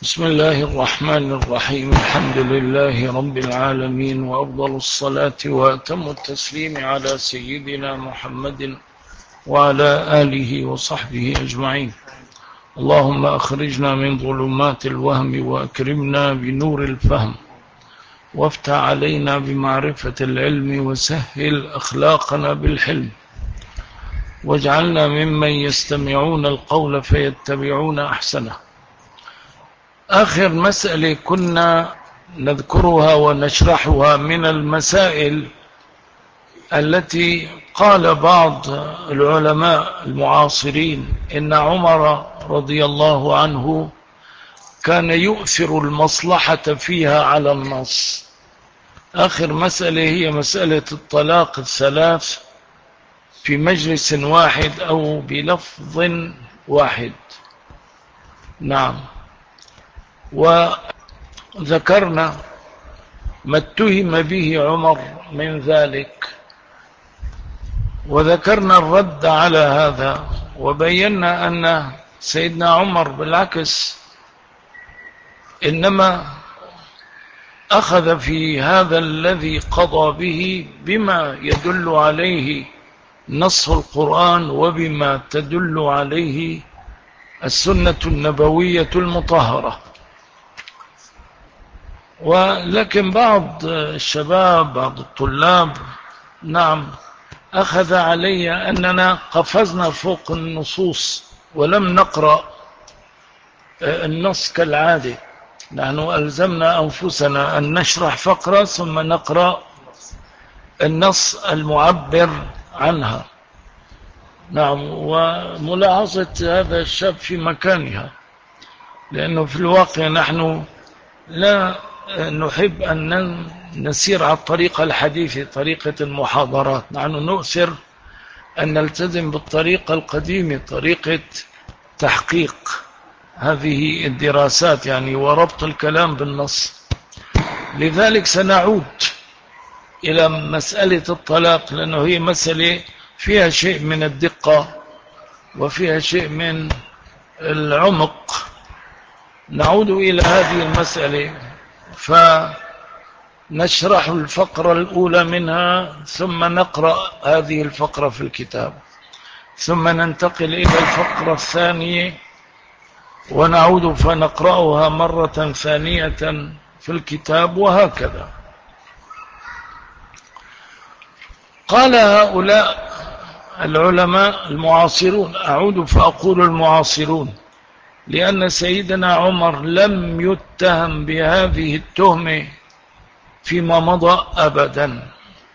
بسم الله الرحمن الرحيم. الحمد لله رب العالمين، وأفضل الصلاة وأتم التسليم على سيدنا محمد وعلى آله وصحبه أجمعين. اللهم أخرجنا من ظلمات الوهم وأكرمنا بنور الفهم، وافتح علينا بمعرفة العلم، وسهل أخلاقنا بالحلم، واجعلنا ممن يستمعون القول فيتبعون أحسنه. آخر مسألة كنا نذكرها ونشرحها من المسائل التي قال بعض العلماء المعاصرين إن عمر رضي الله عنه كان يؤثر المصلحة فيها على النص. آخر مسألة هي مسألة الطلاق الثلاث في مجلس واحد أو بلفظ واحد. نعم، وذكرنا ما اتهم به عمر من ذلك، وذكرنا الرد على هذا، وبينا أن سيدنا عمر بالعكس إنما أخذ في هذا الذي قضى به بما يدل عليه نص القرآن وبما تدل عليه السنة النبوية المطهرة. ولكن بعض الشباب، بعض الطلاب، نعم، أخذ علي أننا قفزنا فوق النصوص ولم نقرأ النص كالعادة. نحن ألزمنا أنفسنا أن نشرح فقرة ثم نقرأ النص المعبر عنها. نعم، وملاحظة هذا الشاب في مكانها، لأنه في الواقع نحن لا نحب أن نسير على الطريقة الحديثة، طريقة المحاضرات. نحن نؤثر أن نلتزم بالطريقة القديمة، طريقة تحقيق هذه الدراسات يعني وربط الكلام بالنص. لذلك سنعود إلى مسألة الطلاق، لأنه هي مسألة فيها شيء من الدقة وفيها شيء من العمق. نعود إلى هذه المسألة فنشرح الفقرة الأولى منها، ثم نقرأ هذه الفقرة في الكتاب، ثم ننتقل إلى الفقرة الثانية ونعود فنقرأها مرة ثانية في الكتاب، وهكذا. قال هؤلاء العلماء المعاصرون، أعود فأقول المعاصرون، لأن سيدنا عمر لم يتهم بهذه التهمة فيما مضى أبدا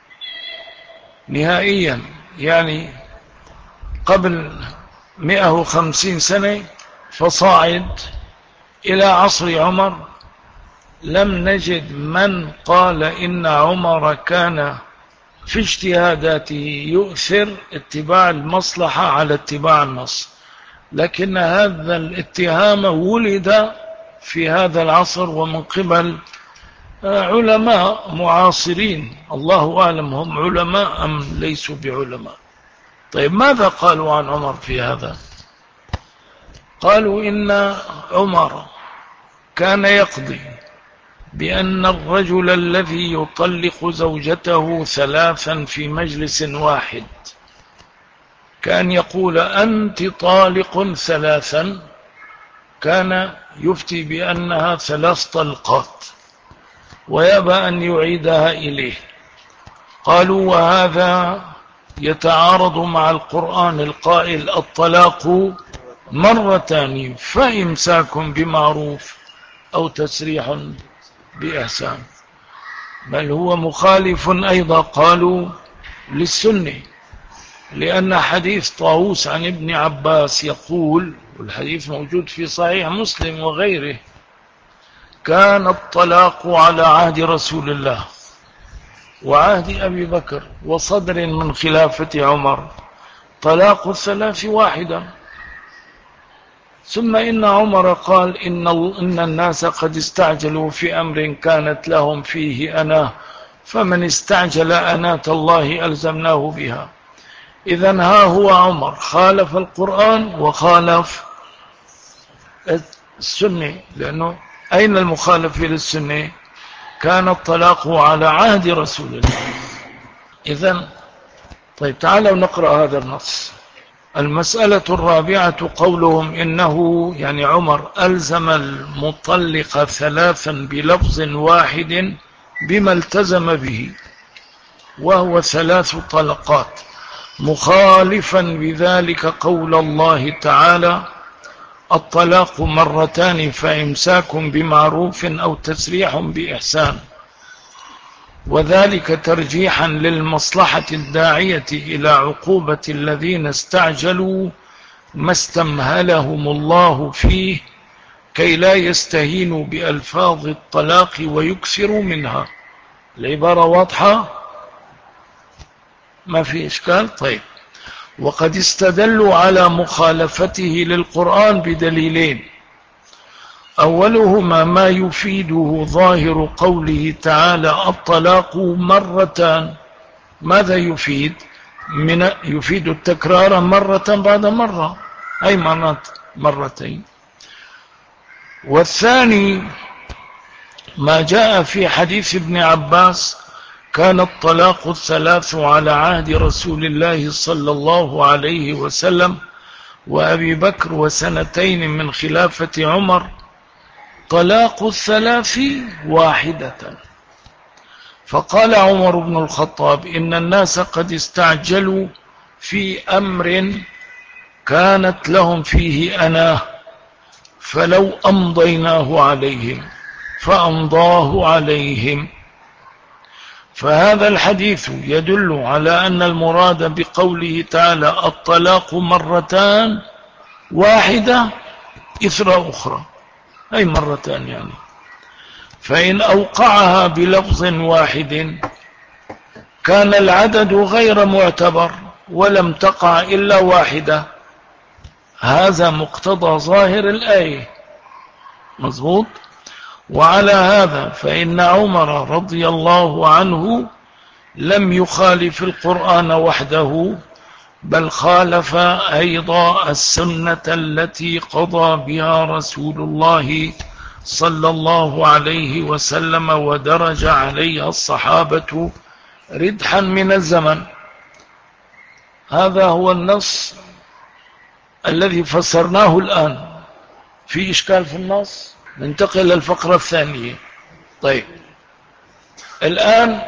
نهائيا. يعني قبل 150 سنة فصاعد إلى عصر عمر لم نجد من قال إن عمر كان في اجتهاداته يؤثر اتباع المصلحة على اتباع النص. لكن هذا الاتهام ولد في هذا العصر ومن قبل علماء معاصرين، الله أعلم هم علماء أم ليسوا بعلماء. طيب، ماذا قالوا عن عمر في هذا؟ قالوا إن عمر كان يقضي بأن الرجل الذي يطلق زوجته ثلاثا في مجلس واحد كان يقول أنت طالق ثلاثا، كان يفتي بأنها 3 طلقات ويأبى أن يعيدها إليه. قالوا وهذا يتعارض مع القرآن القائل الطلاق مرتان فإمساك بمعروف أو تسريح بإحسان، بل هو مخالف أيضا قالوا للسنة، لأن حديث طاووس عن ابن عباس يقول، والحديث موجود في صحيح مسلم وغيره، كان الطلاق على عهد رسول الله وعهد أبي بكر وصدر من خلافة عمر طلاق 3 واحدا. ثم إن عمر قال إن الناس قد استعجلوا في أمر كانت لهم فيه أناه، فمن استعجل أناة الله ألزمناه بها. إذن ها هو عمر خالف القرآن وخالف السنة، لأنه أين المخالف للسنة؟ كان الطلاق على عهد رسول الله. إذن طيب تعالوا نقرأ هذا النص. المسألة الرابعة قولهم إنه يعني عمر ألزم المطلق ثلاثا بلفظ واحد بما التزم به، وهو 3 طلقات، مخالفا بذلك قول الله تعالى: الطلاق مرتان فإمساك بمعروف أو تسريح بإحسان، وذلك ترجيحا للمصلحة الداعية إلى عقوبة الذين استعجلوا ما استمهلهم الله فيه، كي لا يستهينوا بألفاظ الطلاق ويكثروا منها. العبارة واضحة؟ ما في إشكال؟ طيب. وقد استدلوا على مخالفته للقرآن بدليلين: أولهما ما يفيده ظاهر قوله تعالى: الطلاق مرتان. ماذا يفيد؟ يفيد التكرار مرة بعد مرة، أي مرتين. والثاني ما جاء في حديث ابن عباس: كان الطلاق 3 على عهد رسول الله صلى الله عليه وسلم وأبي بكر وسنتين من خلافة عمر، طلاق 3 واحدة. فقال عمر بن الخطاب: إن الناس قد استعجلوا في أمر كانت لهم فيه أناه، فلو أمضيناه عليهم فأمضاه عليهم. فهذا الحديث يدل على أن المراد بقوله تعالى: الطلاق مرتان واحدة إثر أخرى، أي مرتان يعني. فإن أوقعها بلفظ واحد كان العدد غير معتبر ولم تقع إلا واحدة. هذا مقتضى ظاهر الآية، مظبوط. وعلى هذا فإن عمر رضي الله عنه لم يخالف القرآن وحده، بل خالف أيضا السنة التي قضى بها رسول الله صلى الله عليه وسلم ودرج عليها الصحابة ردحا من الزمن. هذا هو النص الذي فسرناه الآن. في إشكال في النص؟ ننتقل للفقرة الثانية. طيب، الآن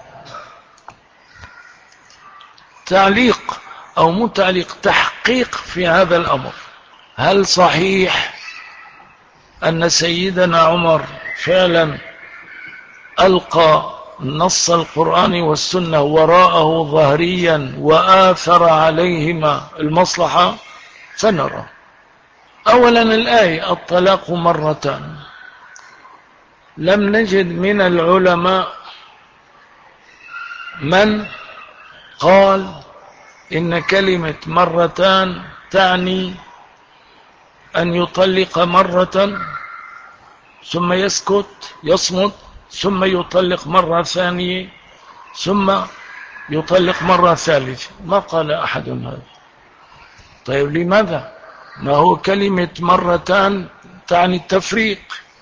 تعليق أو متعليق تحقيق في هذا الأمر. هل صحيح أن سيدنا عمر فعلا ألقى نص القرآن والسنة وراءه ظهريا وآثر عليهما المصلحة؟ سنرى. أولا الآية: الطلاق مرتان. لم نجد من العلماء من قال إن كلمة مرتان تعني أن يطلق مرة ثم يصمت ثم يطلق مرة ثانية ثم يطلق مرة ثالثة. ما قال أحد هذا. طيب لماذا؟ ما هو كلمة مرتان تعني التفريق،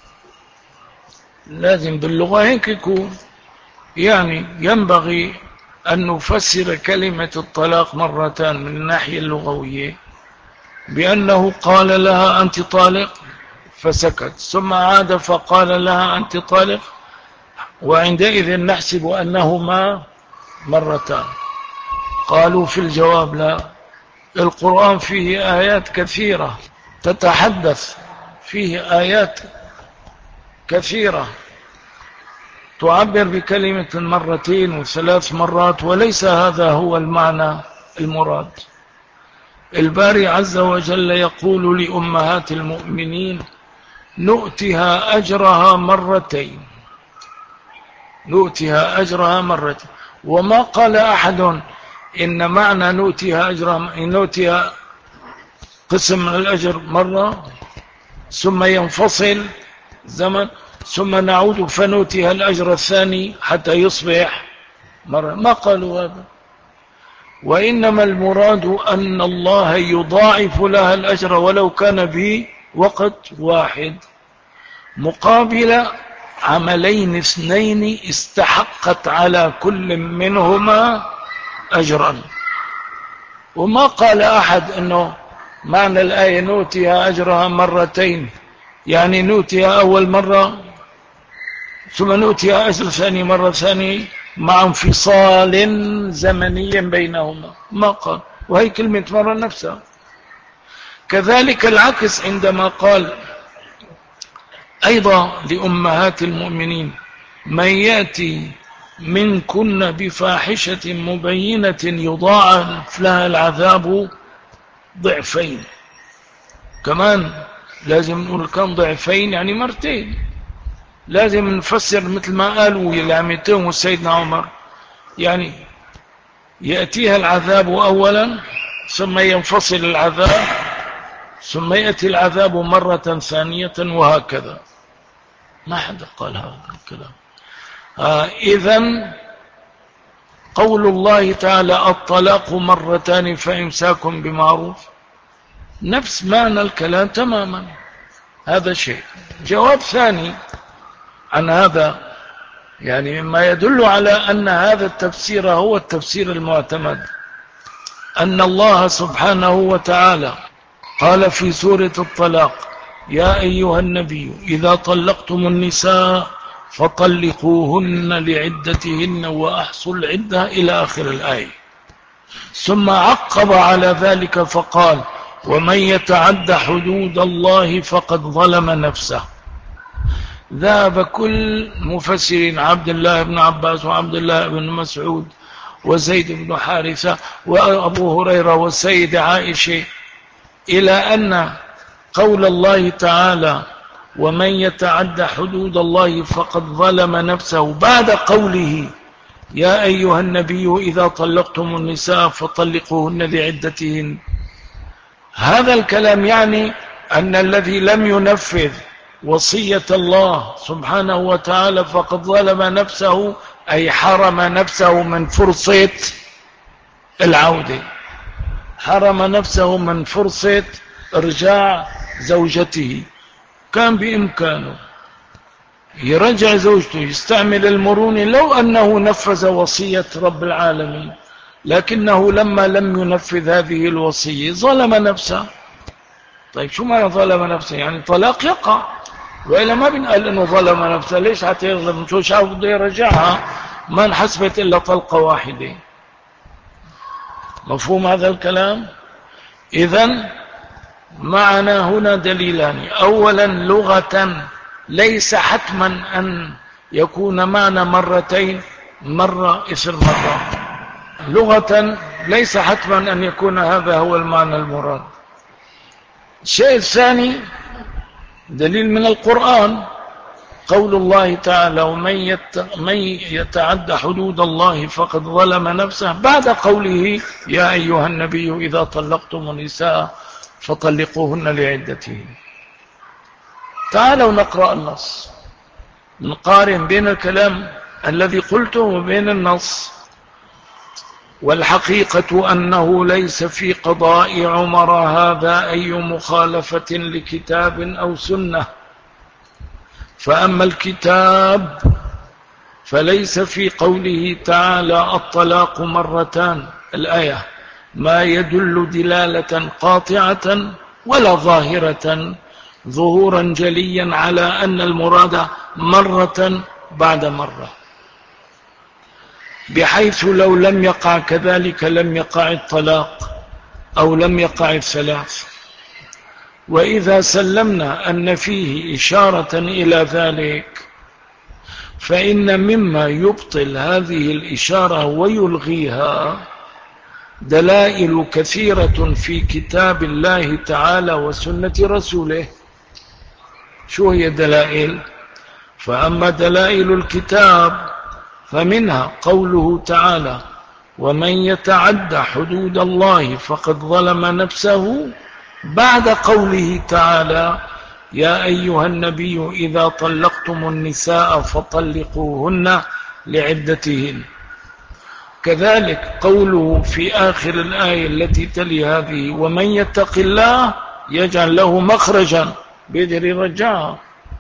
لازم باللغة هيك يكون. يعني ينبغي أن نفسر كلمة الطلاق مرتان من الناحية اللغوية بأنه قال لها أنت طالق فسكت، ثم عاد فقال لها أنت طالق، وعندئذ نحسب أنهما مرتان. قالوا في الجواب: لا، القرآن فيه آيات كثيرة تتحدث، فيه آيات كثيرة تعبر بكلمة مرتين و3 مرات، وليس هذا هو المعنى المراد. الباري عز وجل يقول لأمهات المؤمنين: نؤتها أجرها مرتين، نؤتها أجرها مرتين. وما قال أحد إن معنى نؤتها أجرها إن نؤتها قسم من الأجر مرة ثم ينفصل زمن ثم نعود فنؤتها الأجر الثاني حتى يصبح مرة. ما قالوا هذا. وإنما المراد أن الله يضاعف لها الأجر ولو كان وقت واحد مقابل عملين اثنين استحقت على كل منهما أجرا. وما قال أحد أنه معنى الآية نؤتيها أجرها مرتين، يعني نؤتيها أول مرة ثم نؤتيها أجر ثاني مرة ثانية مع انفصال زمني بينهما، ما قال. وهي كلمة مرة نفسها. كذلك العكس عندما قال أيضا لأمهات المؤمنين من يأتي منكن بفاحشة مبينة يضاعف لها العذاب ضعفين. كمان لازم نقول كم ضعفين، يعني مرتين. لازم نفسر مثل ما قالوا العمتين وسيدنا عمر، يعني يأتيها العذاب أولا ثم ينفصل العذاب ثم يأتي العذاب مرة ثانية وهكذا. ما حدا قال هذا الكلام. إذن قول الله تعالى الطلاق مرتان فإمساك بمعروف نفس معنى الكلام تماما. هذا شيء. جواب ثاني عن هذا، يعني مما يدل على أن هذا التفسير هو التفسير المعتمد، أن الله سبحانه وتعالى قال في سورة الطلاق يا أيها النبي إذا طلقتم النساء فطلقوهن لعدتهن وأحصوا العدة إلى آخر الآية. ثم عقب على ذلك فقال ومن يتعد حدود الله فقد ظلم نفسه. ذهب كل مفسرين عبد الله بن عباس وعبد الله بن مسعود وزيد بن حارثة وأبو هريرة والسيد عائشة إلى أن قول الله تعالى ومن يتعد حدود الله فقد ظلم نفسه بعد قوله يا أيها النبي إذا طلقتم النساء فطلقوهن لعدتهن، هذا الكلام يعني أن الذي لم ينفذ وصية الله سبحانه وتعالى فقد ظلم نفسه، أي حرم نفسه من فرصة العودة، حرم نفسه من فرصة إرجاع زوجته. كان بإمكانه يرجع زوجته، يستعمل المرونة لو أنه نفذ وصية رب العالمين، لكنه لما لم ينفذ هذه الوصية ظلم نفسه. طيب شو معنى ظلم نفسه؟ يعني طلاق يقع، وإلا ما بنقال إنه ظلم نفسه. ليش حتى يظلم؟ شو شاف بده يرجعها ما انحسبت إلا طلقة واحدة. مفهوم هذا الكلام؟ إذن معنا هنا دليلان. أولا لغة ليس حتما أن يكون معنى مرتين مرة إثر مرة، لغة ليس حتما أن يكون هذا هو المعنى المراد. الشيء الثاني دليل من القرآن قول الله تعالى ومن يتعد حدود الله فقد ظلم نفسه بعد قوله يا أيها النبي إذا طلقتم النساء فطلقوهن لعدتهن. تعالوا نقرأ النص، نقارن بين الكلام الذي قلته وبين النص. والحقيقة أنه ليس في قضاء عمر هذا أي مخالفة لكتاب أو سنة، فأما الكتاب فليس في قوله تعالى الطلاق مرتان الآية ما يدل دلالة قاطعة ولا ظاهرة ظهورا جليا على أن المراد مرة بعد مرة، بحيث لو لم يقع كذلك لم يقع الطلاق أو لم يقع الثلاث. وإذا سلمنا أن فيه إشارة إلى ذلك فإن مما يبطل هذه الإشارة ويلغيها دلائل كثيرة في كتاب الله تعالى وسنة رسوله. شو هي دلائل؟ فأما دلائل الكتاب فمنها قوله تعالى ومن يتعد حدود الله فقد ظلم نفسه بعد قوله تعالى يا أيها النبي إذا طلقتم النساء فطلقوهن لعدتهن. كذلك قوله في آخر الآية التي تلي هذه ومن يتق الله يجعل له مخرجا بيقدر يرجعها.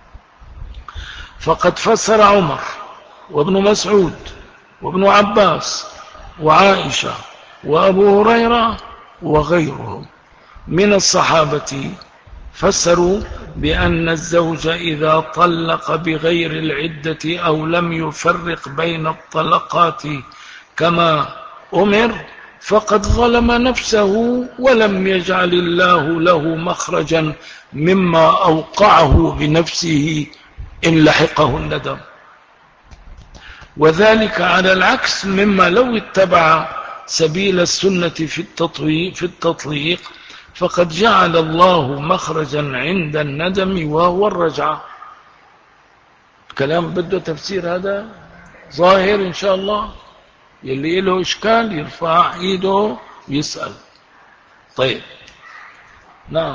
فقد فسر عمر وابن مسعود وابن عباس وعائشة وأبو هريرة وغيرهم من الصحابة، فسروا بأن الزوج إذا طلق بغير العدة أو لم يفرق بين الطلقات كما أمر فقد ظلم نفسه ولم يجعل الله له مخرجا مما أوقعه بنفسه إن لحقه الندم. وذلك على العكس مما لو اتبع سبيل السنة في التطليق فقد جعل الله مخرجا عند الندم وهو الرجعة. كلام بده تفسير، هذا ظاهر إن شاء الله. يلي له إشكال يرفع إيده ويسأل. طيب نعم.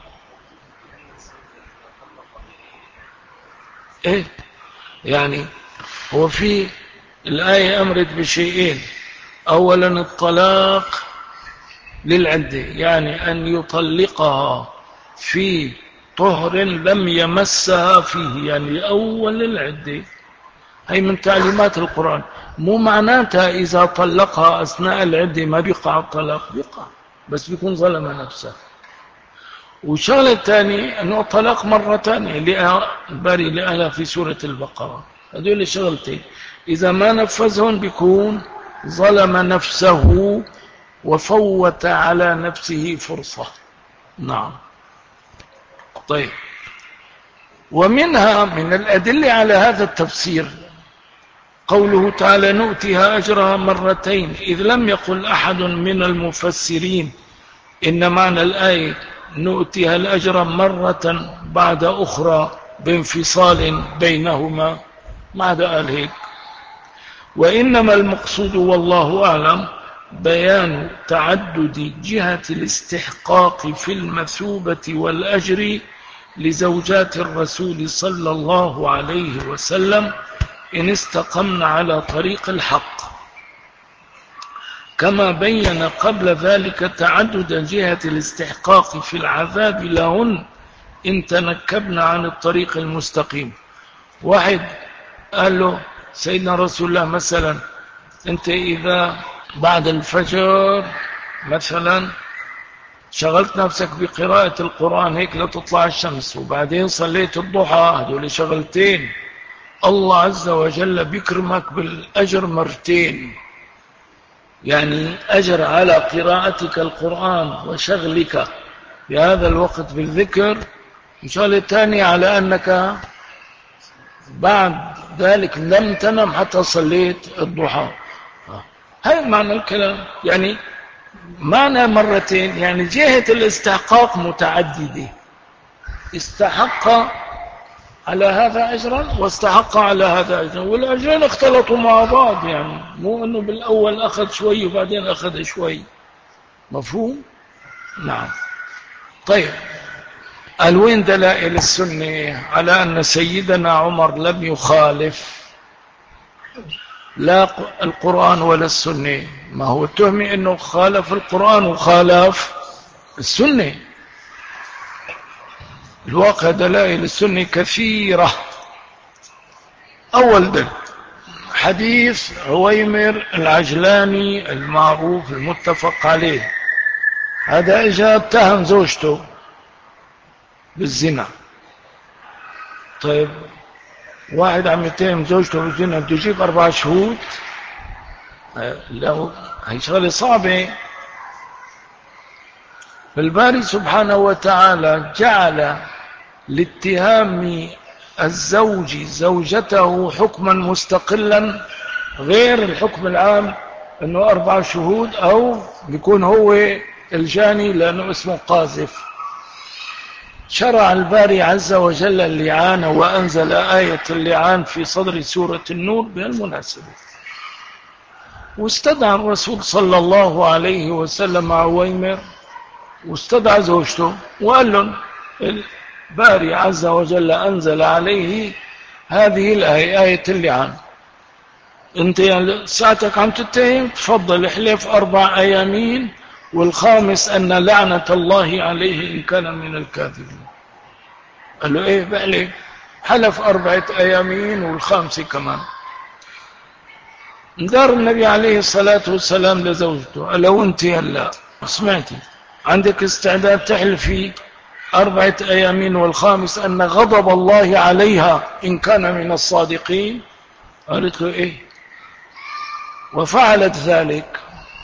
إيه يعني هو في الآية أمرت بشيئين. أولا الطلاق للعدة، يعني أن يطلقها في طهر لم يمسها فيه، يعني أول العدة. هي من تعليمات القرآن. مو معناتها إذا طلقها أثناء العدة ما بيقع الطلاق، بيقع بس بيكون ظلم نفسه. وشغلة الثانية أنه الطلاق مرة ثانية الباري لأهلها في سورة البقرة. هذول شغلتين إذا ما نفذهن بيكون ظلم نفسه وفوت على نفسه فرصة. نعم. طيب، ومنها من الأدلة على هذا التفسير قوله تعالى نؤتها أجرها مرتين، إذ لم يقل أحد من المفسرين إن معنى الآية نؤتها الأجر مرة بعد أخرى بانفصال بينهما، ما عدا قال هيك. وإنما المقصود والله أعلم بيان تعدد جهة الاستحقاق في المثوبة والأجر لزوجات الرسول صلى الله عليه وسلم إن استقمن على طريق الحق، كما بين قبل ذلك تعدد جهة الاستحقاق في العذاب لهن إن تنكبن عن الطريق المستقيم. واحد قال له سيدنا رسول الله مثلا أنت إذا بعد الفجر مثلا شغلت نفسك بقراءة القرآن هيك لتطلع الشمس، وبعدين صليت الضحى، هذول شغلتين الله عز وجل بيكرمك بالأجر مرتين، يعني أجر على قراءتك القرآن وشغلك في هذا الوقت بالذكر، وشغلة ثانية على أنك بعد ذلك لم تنم حتى صليت الضحى. هاي معنى الكلام، يعني معنى مرتين، يعني جهة الاستحقاق متعددة، استحق على هذا أجرا واستحق على هذا أجرا، والأجرين اختلطوا مع بعض، يعني مو أنه بالأول أخذ شوي وبعدين أخذ شوي. مفهوم؟ نعم. طيب، قال وين دلائل السنة على أن سيدنا عمر لم يخالف لا القرآن ولا السنة؟ ما هو التهم أنه خالف القرآن وخالف السنة. الواقع دلائل السنة كثيرة. أول دليل حديث عويمر العجلاني المعروف المتفق عليه، هذا اجى اتهم زوجته بالزنا. طيب، واحد عم يتهم زوجته بالزنا بده يجيب 4 شهود؟ لو هي شغله صعبه. فالباري سبحانه وتعالى جعل لاتهام الزوج زوجته حكما مستقلا غير الحكم العام انه 4 شهود او بيكون هو الجاني لانه اسمه قاذف. شرع الباري عز وجل اللعان وانزل آية اللعان في صدر سورة النور بهالمناسبة. واستدعى الرسول صلى الله عليه وسلم عويمر واستدعى زوجته وقال لهم الباري عز وجل أنزل عليه هذه الآية، آية اللعان. انت يعني ساعتك عم تتهم، تفضل احلف 4 أيامين والخامس أن لعنة الله عليه إن كان من الكاذبين. قال له ايه بقى ليه؟ حلف 4 أيامين والخامسة كمان. دار النبي عليه الصلاة والسلام لزوجته، قال له انت هلا سمعتي عندك استعداد تحلفي 4 أيامين والخامس أن غضب الله عليها إن كان من الصادقين؟ قالت له ايه، وفعلت ذلك.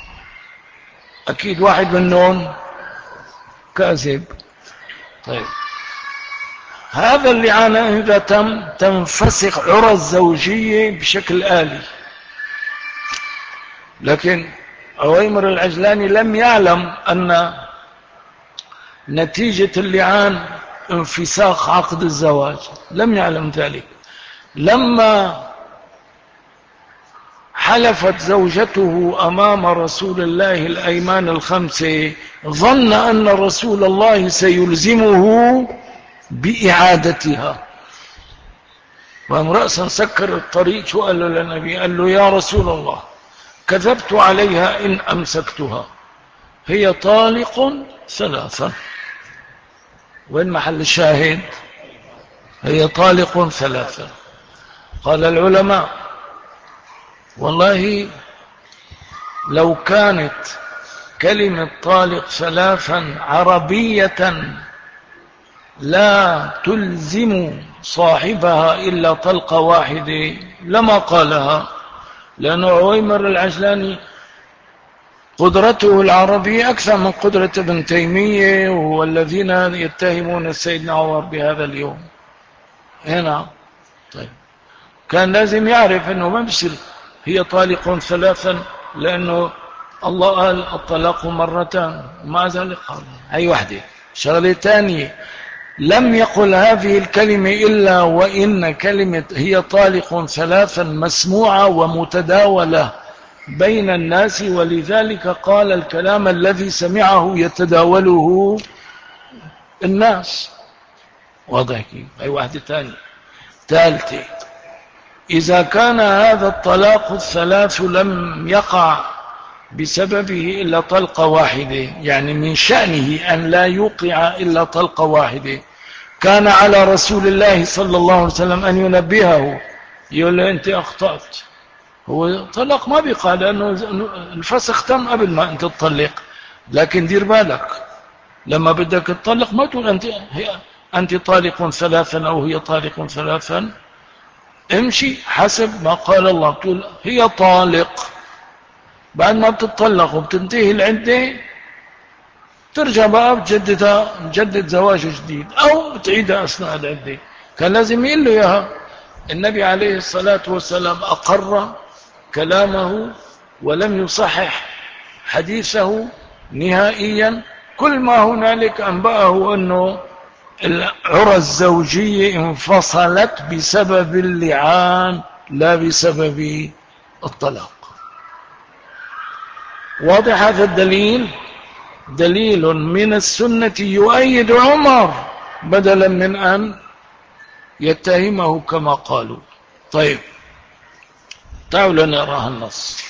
أكيد واحد منهم كاذب. طيب هذا اللعان إذا تنفسخ عرى الزوجية بشكل آلي، لكن عويمر العجلاني لم يعلم أن نتيجة اللعان انفساخ عقد الزواج، لم يعلم ذلك. لما حلفت زوجته أمام رسول الله الأيمان الخمسة ظن أن رسول الله سيلزمه بإعادتها، وقام رأسا سكر الطريق. شو قال له للنبي؟ قال له يا رسول الله كذبت عليها إن أمسكتها، هي طالق 3. وين محل الشاهد؟ هي طالق 3. قال العلماء والله لو كانت كلمة طالق 3 عربية لا تلزم صاحبها إلا طلقة واحدة لما قالها، لأن عويمر العجلاني قدرته العربية أكثر من قدرة ابن تيمية والذين يتهمون سيدنا عمر بهذا اليوم. هنا طيب كان لازم يعرف أنه ما بصير هي طالق 3، لأنه الله قال الطلاق 2 ومع ذلك قال هي واحدة. شغلة ثانية، لم يقل هذه الكلمة إلا وإن كلمة هي طالق 3 مسموعة ومتداولة بين الناس، ولذلك قال الكلام الذي سمعه يتداوله الناس. واضح كيف؟ أي واحدة ثانية. ثالثة، إذا كان هذا الطلاق 3 لم يقع بسببه إلا طلقة واحدة، يعني من شأنه أن لا يوقع إلا طلقة واحدة، كان على رسول الله صلى الله عليه وسلم أن ينبهه، يقول له أنت أخطأت، هو طلاق ما بيقع لأنه الفسخ تم قبل ما أنت تطلق. لكن دير بالك لما بدك تطلق ما تقول أنت طالق 3 أو هي طالق 3، امشي حسب ما قال الله، بتقول هي طالق. بعد ما بتطلق وبتنتهي العدة ترجع بقى بتجدد زواج جديد أو بتعيدها أثناء العدة. كان لازم يقول له إياها. النبي عليه الصلاة والسلام أقر كلامه ولم يصحح حديثه نهائيا. كل ما هنالك أنبأه أنه العرى الزوجية انفصلت بسبب اللعان لا بسبب الطلاق. واضح هذا الدليل؟ دليل من السنة يؤيد عمر بدلا من أن يتهمه كما قالوا. طيب تعالوا نرى النص.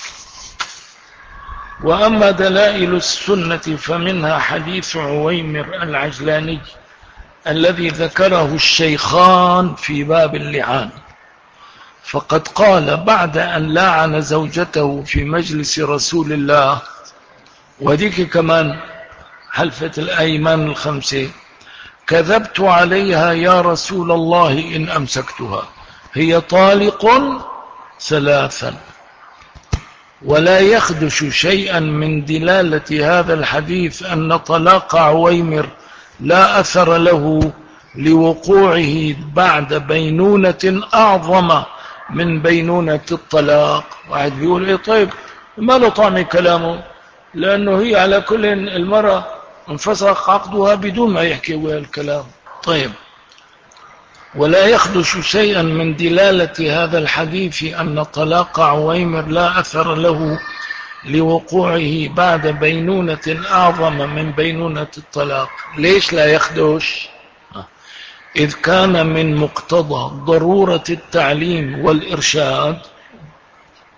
وأما دلائل السنة فمنها حديث عويمر العجلاني الذي ذكره الشيخان في باب اللعان، فقد قال بعد أن لعن زوجته في مجلس رسول الله، وديك كمان حلفة الأيمان الخمسة، كذبت عليها يا رسول الله إن أمسكتها، هي طالق 3. ولا يخدش شيئا من دلالة هذا الحديث أن طلاق عويمر لا أثر له لوقوعه بعد بينونة أعظم من بينونة الطلاق. واحد بيقول إيه طيب ما له طعم كلامه، لأنه هي على كل المرة انفسخ عقدها بدون ما يحكي ويا الكلام. طيب ولا يخدش شيئا من دلالة هذا الحديث أن طلاق عويمر لا أثر له لوقوعه بعد بينونة أعظم من بينونة الطلاق. ليش لا يخدش؟ إذ كان من مقتضى ضرورة التعليم والإرشاد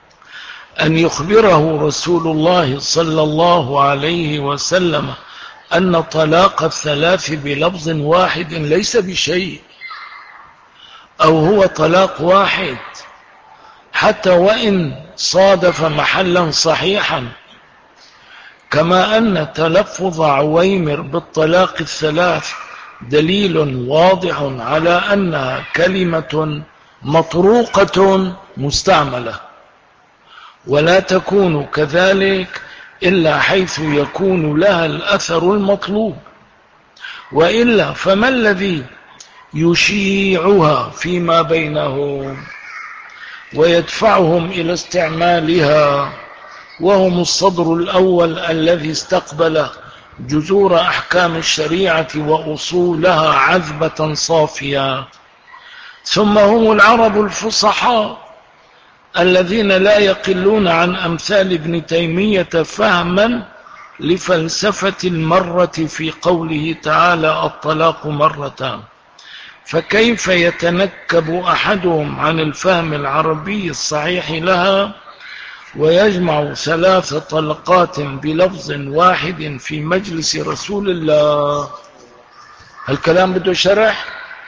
أن يخبره رسول الله صلى الله عليه وسلم أن طلاق الثلاث بلفظ واحد ليس بشيء، أو هو طلاق واحد حتى وإن صادف محلا صحيحا، كما أن تلفظ عويمر بالطلاق الثلاث دليل واضح على أنها كلمة مطروقة مستعملة، ولا تكون كذلك إلا حيث يكون لها الأثر المطلوب، وإلا فما الذي يشيعها فيما بينهم ويدفعهم إلى استعمالها، وهم الصدر الأول الذي استقبل جذور أحكام الشريعة وأصولها عذبة صافية، ثم هم العرب الفصحاء الذين لا يقلون عن أمثال ابن تيمية فهما لفلسفة المرة في قوله تعالى الطلاق مرتان، فكيف يتنكب أحدهم عن الفهم العربي الصحيح لها ويجمع 3 طلقات بلفظ واحد في مجلس رسول الله؟ الكلام بده شرح.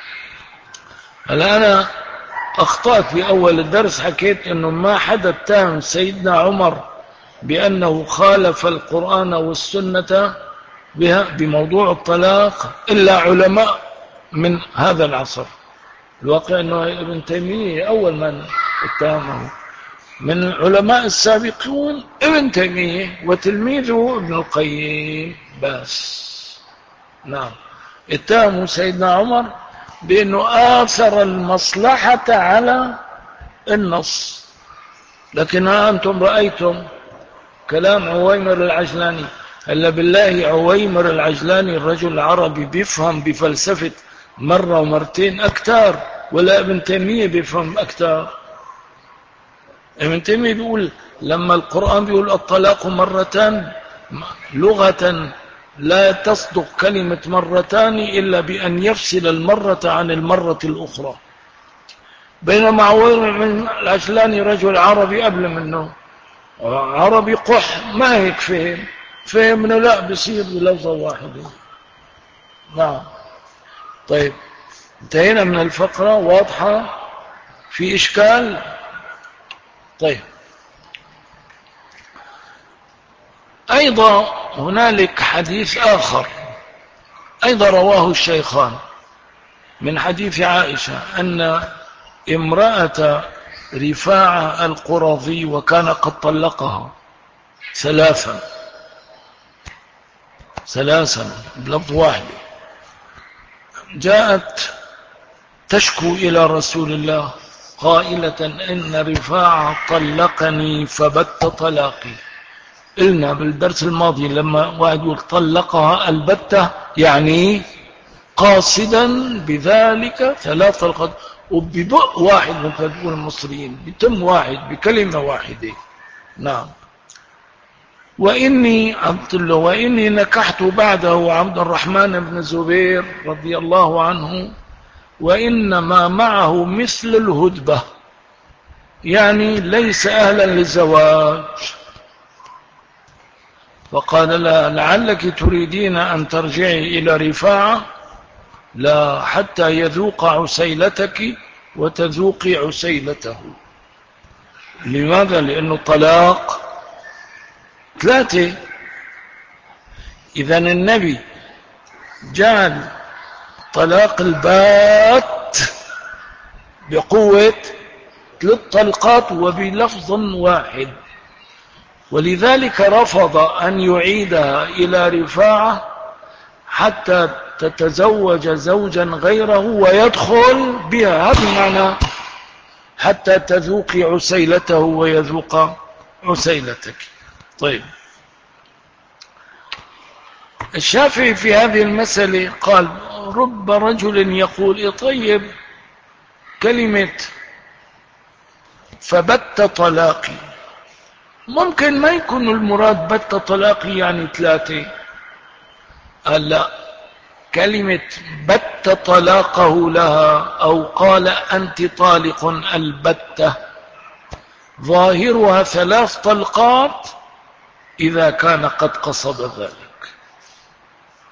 أنا أخطأت في أول الدرس، حكيت أنه ما حدا اتهم سيدنا عمر بأنه خالف القرآن والسنة بموضوع الطلاق إلا علماء من هذا العصر. الواقع أنه ابن تيمية أول من اتهمه، من العلماء السابقون ابن تيمية وتلميذه ابن القيم بس. نعم، اتهموا سيدنا عمر بأنه آثر المصلحة على النص، لكن أنتم رأيتم كلام عويمر العجلاني. هلا بالله عويمر العجلاني الرجل العربي بيفهم بفلسفة مرة ومرتين أكثر، ولا ابن تيمية بيفهم أكثر؟ ابن تيمية بيقول لما القرآن بيقول الطلاق مرتان لغة لا تصدق كلمة مرتان إلا بأن يفصل المرة عن المرة الأخرى، بينما عويمر العجلاني رجل عربي قبل منه، عربي قح، ما هيك فهم انه لا بيصير بلفظة واحدة. نعم. طيب انتهينا من الفقرة، واضحة؟ في إشكال؟ طيب، أيضا هنالك حديث آخر أيضا رواه الشيخان من حديث عائشة أن امرأة رفاعة القرظي، وكان قد طلقها ثلاثا بلفظ واحد، جاءت تشكو إلى رسول الله قائلة إن رفاعة طلقني فبت طلاقي. قلنا بالدرس الماضي لما واحد يقول طلقها البتة يعني قاصدا بذلك 3 طلقات، وببق واحد مثل تقول المصريين، بتم واحد بكلمة واحدة. نعم. وإني نكحت بعده عبد الرحمن بن زبير رضي الله عنه، وإنما معه مثل الهدبة، يعني ليس أهلا للزواج. فقال لا لعلك تريدين أن ترجعي إلى رفاعة، لا حتى يذوق عسيلتك وتذوقي عسيلته. لماذا؟ لأنه طلاق 3. إذن النبي جعل طلاق البات بقوة 3 طلقات وبلفظ واحد، ولذلك رفض أن يعيدها إلى رفاعة حتى تتزوج زوجا غيره ويدخل بها، هذا المعنى، حتى تذوقي عسيلته ويذوق عسيلتك. طيب، الشافعي في هذه المسألة قال رب رجل يقول طيب كلمة فبت طلاقي ممكن ما يكون المراد بت طلاقي يعني 3. قال لا، كلمة بت طلاقه لها أو قال أنت طالق البتة ظاهرها 3 طلقات إذا كان قد قصد ذلك.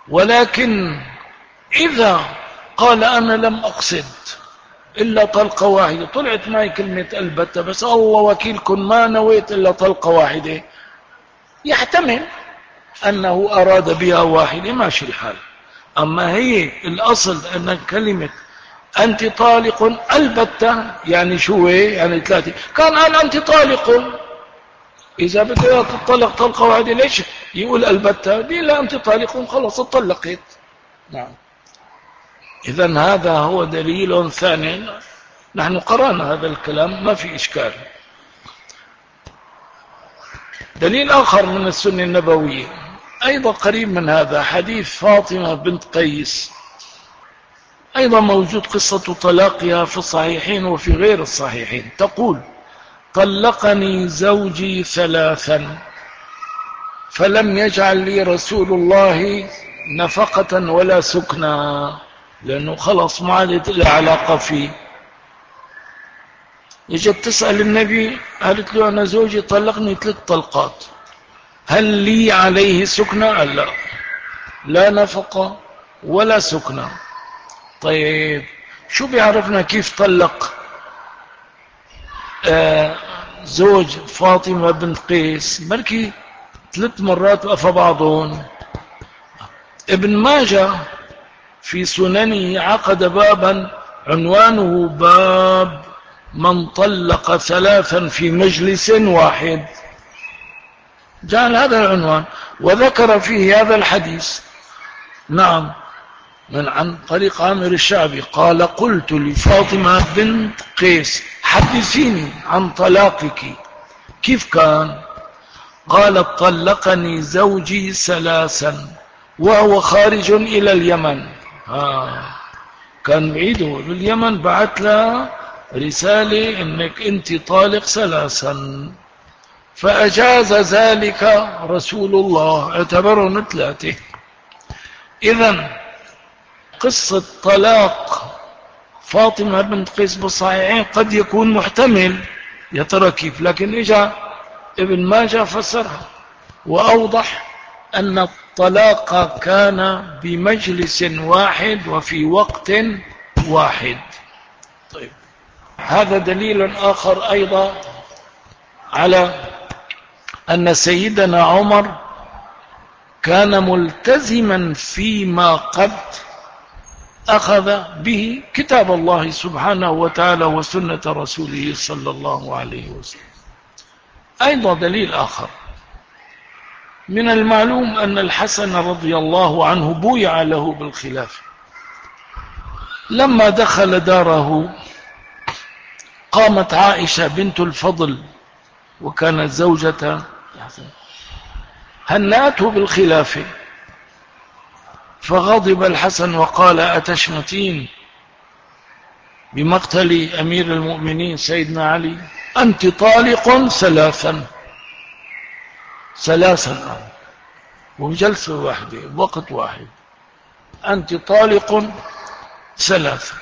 ولكن إذا قال أنا لم أقصد إلا طلقة واحدة، طلعت معي كلمة البتة بس الله وكيلكم ما نويت إلا طلقة واحدة، يحتمل أنه أراد بها واحدة ماشي الحال. أما هي الأصل أن كلمة أنت طالق البتة يعني شو يعني ثلاثة، كان قال أنت طالق، إذا بدها تطلق طلقة واحدة ليش يقول البتة؟ دي لا أنت طالق خلص اتطلقت. نعم. إذن هذا هو دليل ثاني، نحن قرأنا هذا الكلام ما في إشكال. دليل آخر من السنة النبوية أيضا قريب من هذا، حديث فاطمة بنت قيس، أيضا موجود قصة طلاقها في الصحيحين وفي غير الصحيحين. تقول طلقني زوجي ثلاثا فلم يجعل لي رسول الله نفقة ولا سكنا، لأنه خلص ما عادت له علاقة فيه. اجت تسأل النبي قالت له أنا زوجي طلقني 3 طلقات، هل لي عليه سكنة؟ قال لا، لا نفقة ولا سكنة. طيب شو بيعرفنا كيف طلق زوج فاطمة بنت قيس؟ بركي 3 مرات وقف بعضهم. ابن ماجه في سننه عقد بابا عنوانه باب من طلق 3 في مجلس واحد، جعل هذا العنوان وذكر فيه هذا الحديث. نعم، من عن طريق عامر الشعبي قال قلت لفاطمة بنت قيس حدثيني عن طلاقك، كيف كان؟ قالت طلقني زوجي 3 وهو خارج إلى اليمن. كان بعيده باليمن، بعت لها رسالة انك انت طالق 3، فأجاز ذلك رسول الله، اعتبرهم 3. إذن قصة طلاق فاطمة بنت قيس بالصحيحين قد يكون محتمل، يا ترى كيف؟ لكن اجا ابن ماجه فسرها وأوضح أن الطلاق كان بمجلس واحد وفي وقت واحد. طيب هذا دليل آخر أيضا على أن سيدنا عمر كان ملتزما فيما قد أخذ به كتاب الله سبحانه وتعالى وسنة رسوله صلى الله عليه وسلم. أيضا دليل آخر، من المعلوم أن الحسن رضي الله عنه بويع له بالخلافة، لما دخل داره قامت عائشة بنت الفضل وكانت زوجة هنأته بالخلافة، فغضب الحسن وقال أتشمتين بمقتل أمير المؤمنين سيدنا علي؟ أنت طالق 3 وبجلسة واحدة بوقت واحد، أنت طالق 3.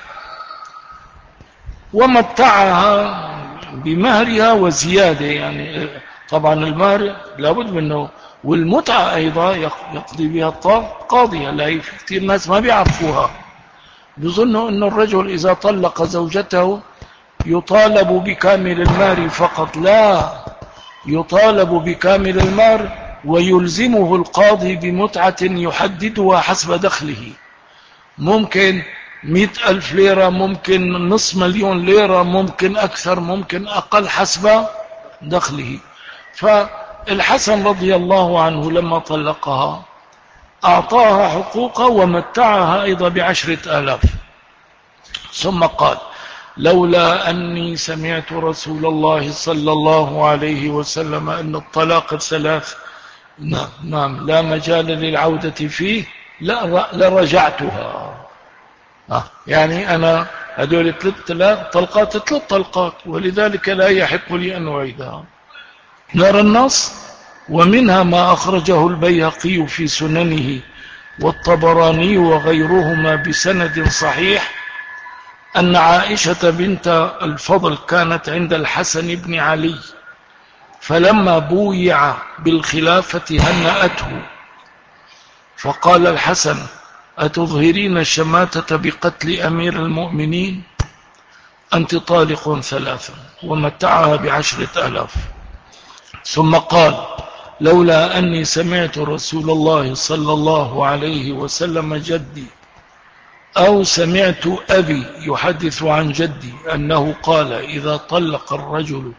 ومتعها بمهرها وزيادة، يعني طبعا المهر لابد منه، والمتعة أيضا يقضي بها القاضية، لا في كثير ناس ما بيعرفوها، بيظنوا أن الرجل إذا طلق زوجته يطالب بكامل المهر فقط، لا، يطالب بكامل المهر ويلزمه القاضي بمتعة يحددها حسب دخله، ممكن 100,000 ليرة، ممكن نصف مليون ليرة، ممكن أكثر ممكن أقل حسب دخله. فالحسن رضي الله عنه لما طلقها أعطاها حقوقها ومتعها أيضا ب10,000، ثم قال لولا أني سمعت رسول الله صلى الله عليه وسلم أن الطلاق 3 نعم لا مجال للعودة فيه لرجعتها. يعني أنا هدول 3 طلقات 3 طلقات، ولذلك لا يحق لي أن أعيدها. نرى النص. ومنها ما أخرجه البيهقي في سننه والطبراني وغيرهما بسند صحيح أن عائشة بنت الفضل كانت عند الحسن بن علي، فلما بويع بالخلافة هنأته، فقال الحسن: أتظهرين الشماتة بقتل أمير المؤمنين؟ أنت طالق 3. ومتعها ب10,000. ثم قال: لولا أني سمعت رسول الله صلى الله عليه وسلم جدي أو سمعت أبي يحدث عن جدي أنه قال: إذا طلق الرجل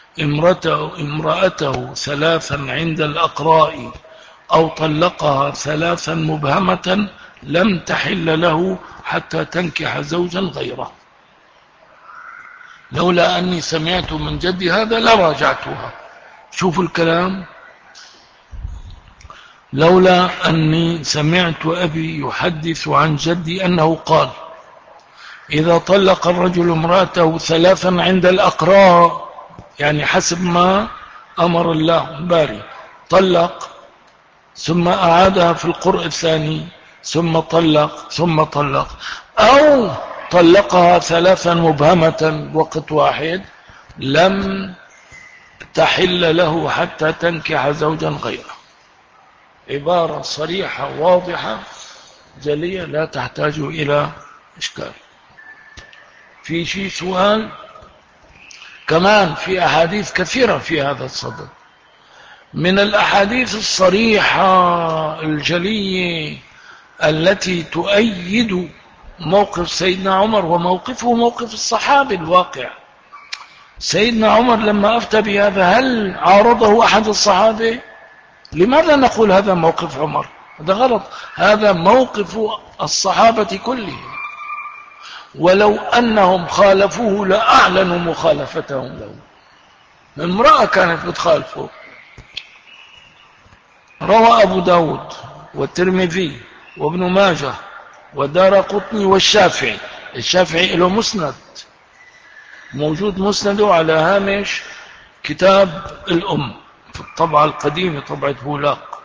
امرأته 3 عند الأقراء أو طلقها 3 مبهمة لم تحل له حتى تنكح زوجا غيره. لولا أني سمعت من جدي هذا لراجعتها. شوفوا الكلام: لولا أني سمعت أبي يحدث عن جدي أنه قال: إذا طلق الرجل امرأته 3 عند الأقراء، يعني حسب ما أمر الله الباري، طلق ثم أعادها في القرء الثاني ثم طلق أو طلقها 3 مبهمة بوقت واحد، لم تحل له حتى تنكح زوجا غيره. عبارة صريحة واضحة جلية لا تحتاج إلى إشكال. في شيء سؤال؟ كمان في أحاديث كثيرة في هذا الصدد، من الأحاديث الصريحة الجلية التي تؤيد موقف سيدنا عمر، وموقفه موقف الصحابي الواقع. سيدنا عمر لما أفتى بهذا هل عارضه أحد الصحابة؟ لماذا نقول هذا موقف عمر؟ هذا غلط، هذا موقف الصحابة كلهم، ولو أنهم خالفوه لأعلنوا مخالفتهم له. امرأة كانت بتخالفه. روى أبو داود والترمذي وابن ماجه والدارقطني والشافعي. الشافعي له مسند، موجود مسنده على هامش كتاب الأم في الطبعة القديمة، طبعة بولاق.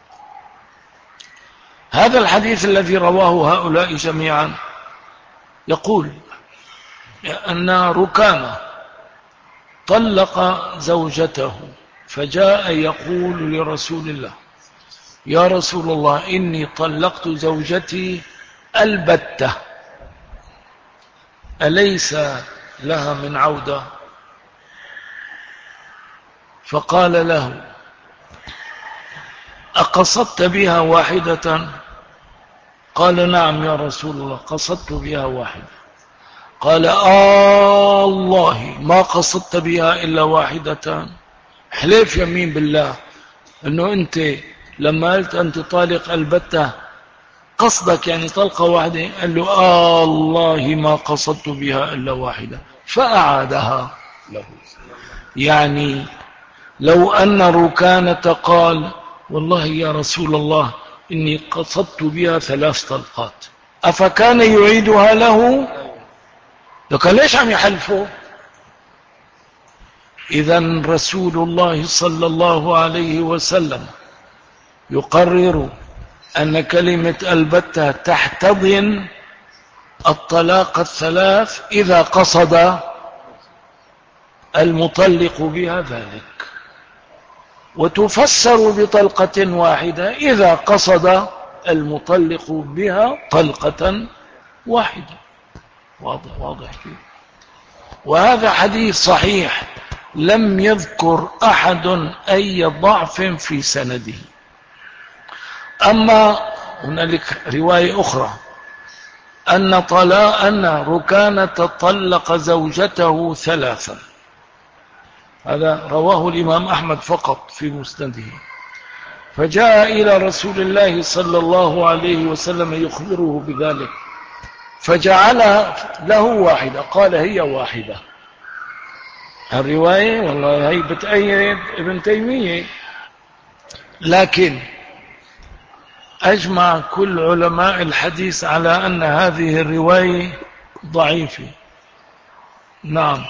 هذا الحديث الذي رواه هؤلاء جميعا يقول أن ركانة طلق زوجته فجاء يقول لرسول الله: يا رسول الله، إني طلقت زوجتي البتة، أليس لها من عودة؟ فقال له: أقصدت بها واحدة؟ قال: نعم يا رسول الله، قصدت بها واحدة. قال: الله ما قصدت بها إلا واحدة؟ حلف يمين بالله أنه أنت لما قلت أنت طالق البتة قصدك يعني طلقة واحدة. قال له: الله ما قصدت بها إلا واحدة. فأعادها له. يعني لو أن ركانة قال: والله يا رسول الله إني قصدت بها 3 طلقات، أفكان يعيدها له؟ لكن ليش عم يحلفوا؟ إذن رسول الله صلى الله عليه وسلم يقرر أن كلمة البتة تحتضن الطلاق 3 إذا قصد المطلق بها ذلك، وتفسر بطلقة واحدة إذا قصد المطلق بها طلقة واحدة. واضح كيف؟ وهذا حديث صحيح لم يذكر أحد أي ضعف في سنده. أما هنالك رواية أخرى أن ركانة طلق زوجته 3. هذا رواه الإمام أحمد فقط في مسنده. فجاء إلى رسول الله صلى الله عليه وسلم يخبره بذلك، فجعل له واحدة. قال: هي واحدة. الرواية والله هي بتأيد ابن تيمية، لكن أجمع كل علماء الحديث على أن هذه الرواية ضعيفة. نعم،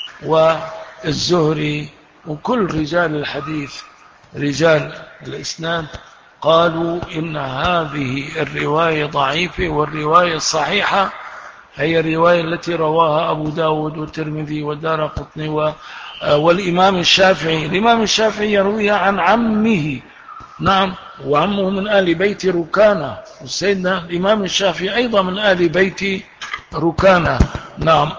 والزهري وكل رجال الحديث رجال الإسناد قالوا إن هذه الرواية ضعيفة، والرواية الصحيحة هي الرواية التي رواها أبو داود والترمذي والدارقطني والإمام الشافعي. الإمام الشافعي يرويها عن عمه نعم، وعمه من آل بيت ركانة، وسيدنا الإمام الشافعي أيضا من آل بيت ركانة. نعم.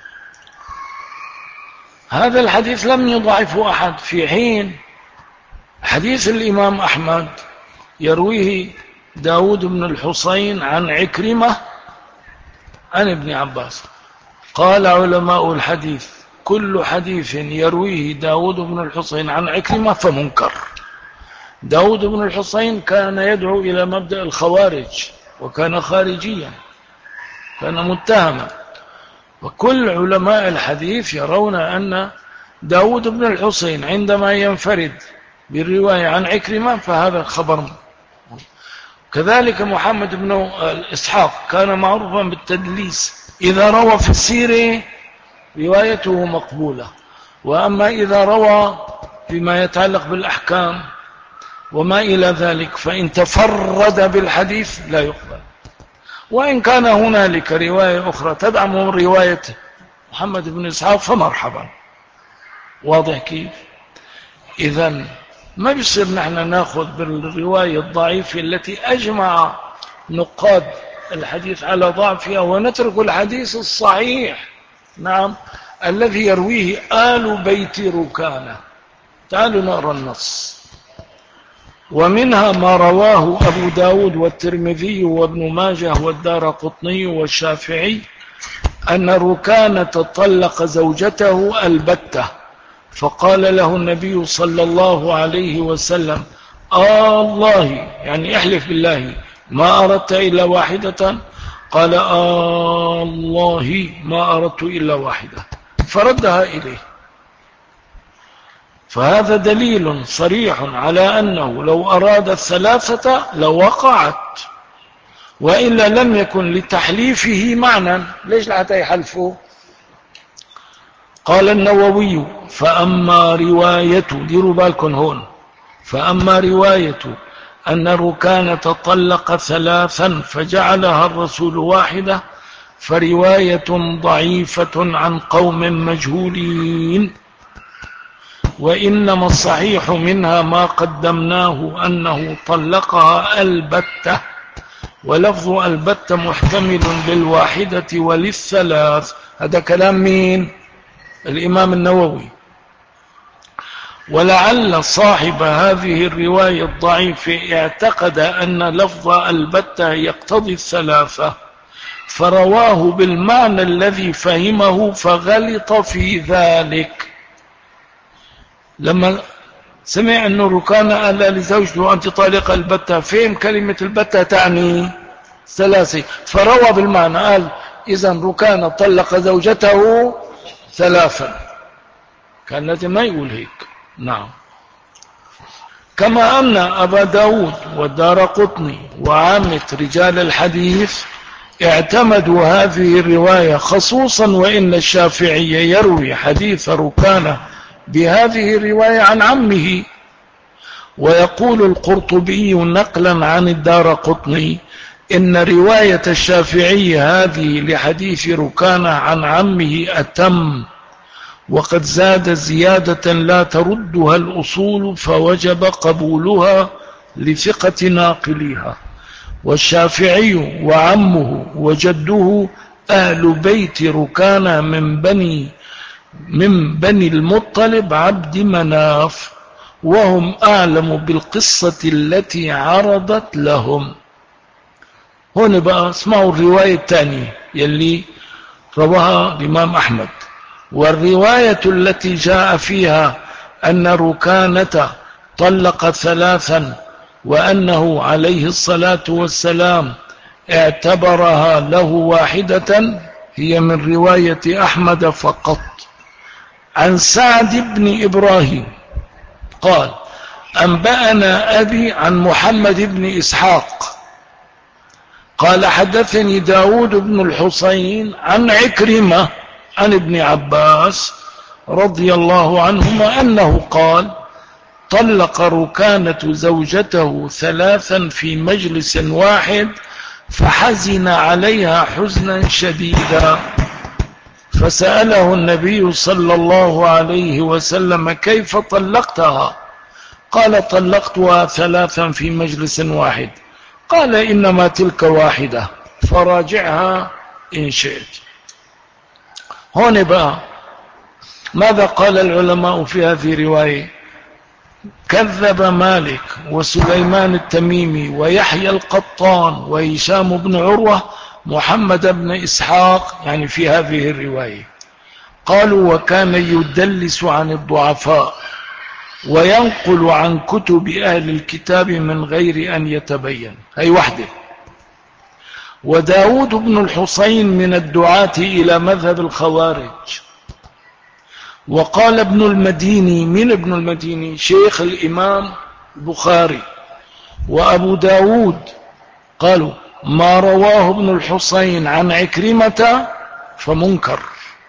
هذا الحديث لم يضعفه أحد، في حين حديث الإمام أحمد يرويه داود بن الحصين عن عكرمة عن ابن عباس. قال علماء الحديث: كل حديث يرويه داود بن الحصين عن عكرمة فمنكر. داود بن الحصين كان يدعو إلى مبدأ الخوارج، وكان خارجيا، كان متهما. وكل علماء الحديث يرون أن داود بن الحصين عندما ينفرد بالرواية عن عكرمة فهذا خبر. كذلك محمد بن إسحاق كان معروفا بالتدليس، إذا روى في السيرة روايته مقبولة، وأما إذا روى فيما يتعلق بالأحكام وما إلى ذلك فإن تفرد بالحديث لا يقبل. وإن كان هنالك رواية أخرى تدعم رواية محمد بن إسحاق فمرحبا. واضح كيف؟ إذن ما بيصير نحن ناخذ بالرواية الضعيفة التي أجمع نقاد الحديث على ضعفها ونترك الحديث الصحيح، نعم، الذي يرويه آل بيت ركانة. تعالوا نقرأ النص. ومنها ما رواه أبو داود والترمذي وابن ماجه والدارقطني والشافعي أن ركانة طلق زوجته البتة، فقال له النبي صلى الله عليه وسلم: الله، يعني احلف بالله، ما أردت إلا واحدة؟ قال: الله ما أردت إلا واحدة، فردها إليه. فهذا دليل صريح على أنه لو أراد الثلاثة لوقعت، وإلا لم يكن لتحليفه معنى. ليش لحتى يحلفوا؟ قال النووي: فأما رواية، ديروا بالكم هون، فأما رواية أن ركانة طلق ثلاثا فجعلها الرسول واحدة فرواية ضعيفة عن قوم مجهولين، وإنما الصحيح منها ما قدمناه أنه طلقها البتة، ولفظ البتة محتمل للواحدة وللثلاث. هذا كلام مين؟ الإمام النووي. ولعل صاحب هذه الرواية الضعيفة اعتقد أن لفظ البتة يقتضي الثلاثة، فرواه بالمعنى الذي فهمه فغلط في ذلك. لما سمع أنه ركانة قال لزوجته: أنت طالقة البتة، فهم كلمة البتة تعني ثلاثة، فروى بالمعنى، قال: إذن ركانة طلق زوجته ثلاثا. كان لازم ما يقول هيك. نعم. كما أن أبا داود والدارقطني وعامة رجال الحديث اعتمدوا هذه الرواية، خصوصا وإن الشافعي يروي حديث ركانة بهذه الرواية عن عمه. ويقول القرطبي نقلا عن الدارقطني: إن رواية الشافعي هذه لحديث ركانة عن عمه أتم، وقد زاد زيادة لا تردها الأصول فوجب قبولها لثقة ناقليها. والشافعي وعمه وجده أهل بيت ركانة من بني المطلب عبد مناف، وهم أعلم بالقصة التي عرضت لهم. هنا بقى اسمعوا الرواية الثانية يلي رواها الإمام أحمد. والرواية التي جاء فيها أن ركانة طلق ثلاثا وأنه عليه الصلاة والسلام اعتبرها له واحدة هي من رواية أحمد فقط. عن سعد بن إبراهيم قال: أنبأنا أبي عن محمد بن إسحاق قال: حدثني داود بن الحصين عن عكرمة عن ابن عباس رضي الله عنهما أنه قال: طلق ركانة زوجته ثلاثا في مجلس واحد فحزن عليها حزنا شديدا، فسأله النبي صلى الله عليه وسلم: كيف طلقتها؟ قال طلقتها 3 في مجلس واحد. قال إنما تلك واحدة فراجعها إن شئت. هون بقى ماذا قال العلماء في هذه الرواية؟ كذب مالك وسليمان التميمي ويحيى القطان وهشام بن عروة محمد بن إسحاق، يعني في هذه الرواية. قالوا وكان يدلس عن الضعفاء وينقل عن كتب أهل الكتاب من غير أن يتبين. هي وحده. وداود بن الحسين من الدعاة إلى مذهب الخوارج. وقال ابن المديني، من ابن المديني؟ شيخ الإمام البخاري وأبو داود، قالوا ما رواه ابن الحسين عن عكرمة فمنكر.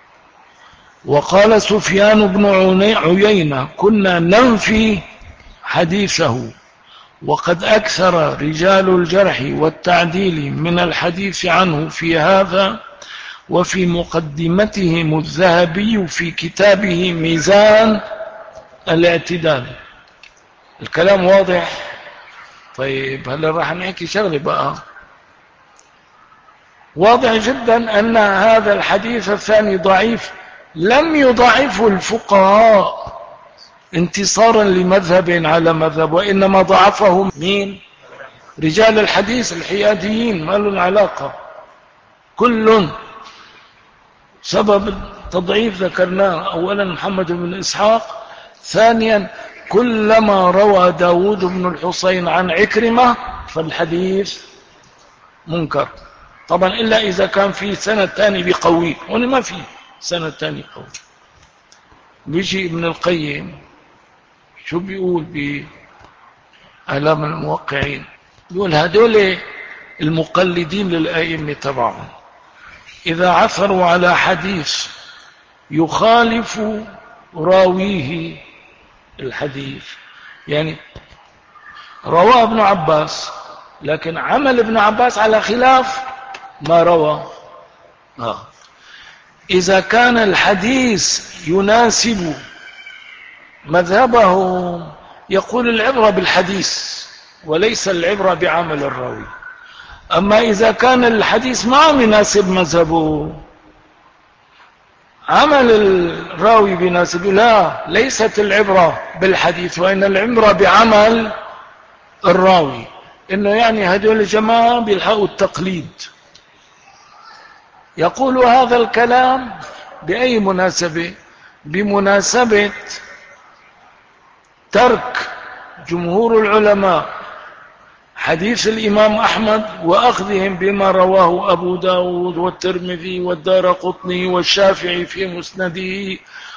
وقال سفيان بن عيينة كنا ننفي حديثه، وقد أكثر رجال الجرح والتعديل من الحديث عنه في هذا. وفي مقدمتهم الذهبي في كتابه ميزان الاعتدال. الكلام واضح؟ طيب هلا راح نحكي شغله بقى. واضح جدا أن هذا الحديث الثاني ضعيف، لم يضعفه الفقهاء انتصارا لمذهب على مذهب، وإنما ضعفه مين؟ رجال الحديث الحياديين، ما لهم علاقة. كل سبب التضعيف ذكرناه: أولا محمد بن إسحاق، ثانيا كلما روى داود بن الحسين عن عكرمة فالحديث منكر. طبعا إلا إذا كان في سنة تاني بقوي، هنا ما في سنة تاني قوي. بيجي ابن القيم شو بيقول بآلام الموقعين؟ بيقول هدول المقلدين للأئمة تبعهم إذا عثروا على حديث يخالف راويه الحديث، يعني رواه ابن عباس لكن عمل ابن عباس على خلاف ما روى، إذا كان الحديث يناسب مذهبهم يقول العبرة بالحديث وليس العبرة بعمل الراوي. أما إذا كان الحديث ما يناسب مذهبه، عمل الراوي بيناسبه، لا، ليست العبرة بالحديث وإن العبرة بعمل الراوي. إنه يعني هدول الجماعة بيلحقوا التقليد. يقول هذا الكلام بأي مناسبة؟ بمناسبة ترك جمهور العلماء حديث الإمام أحمد وأخذهم بما رواه أبو داود والترمذي والدارقطني والشافعي في مسنده،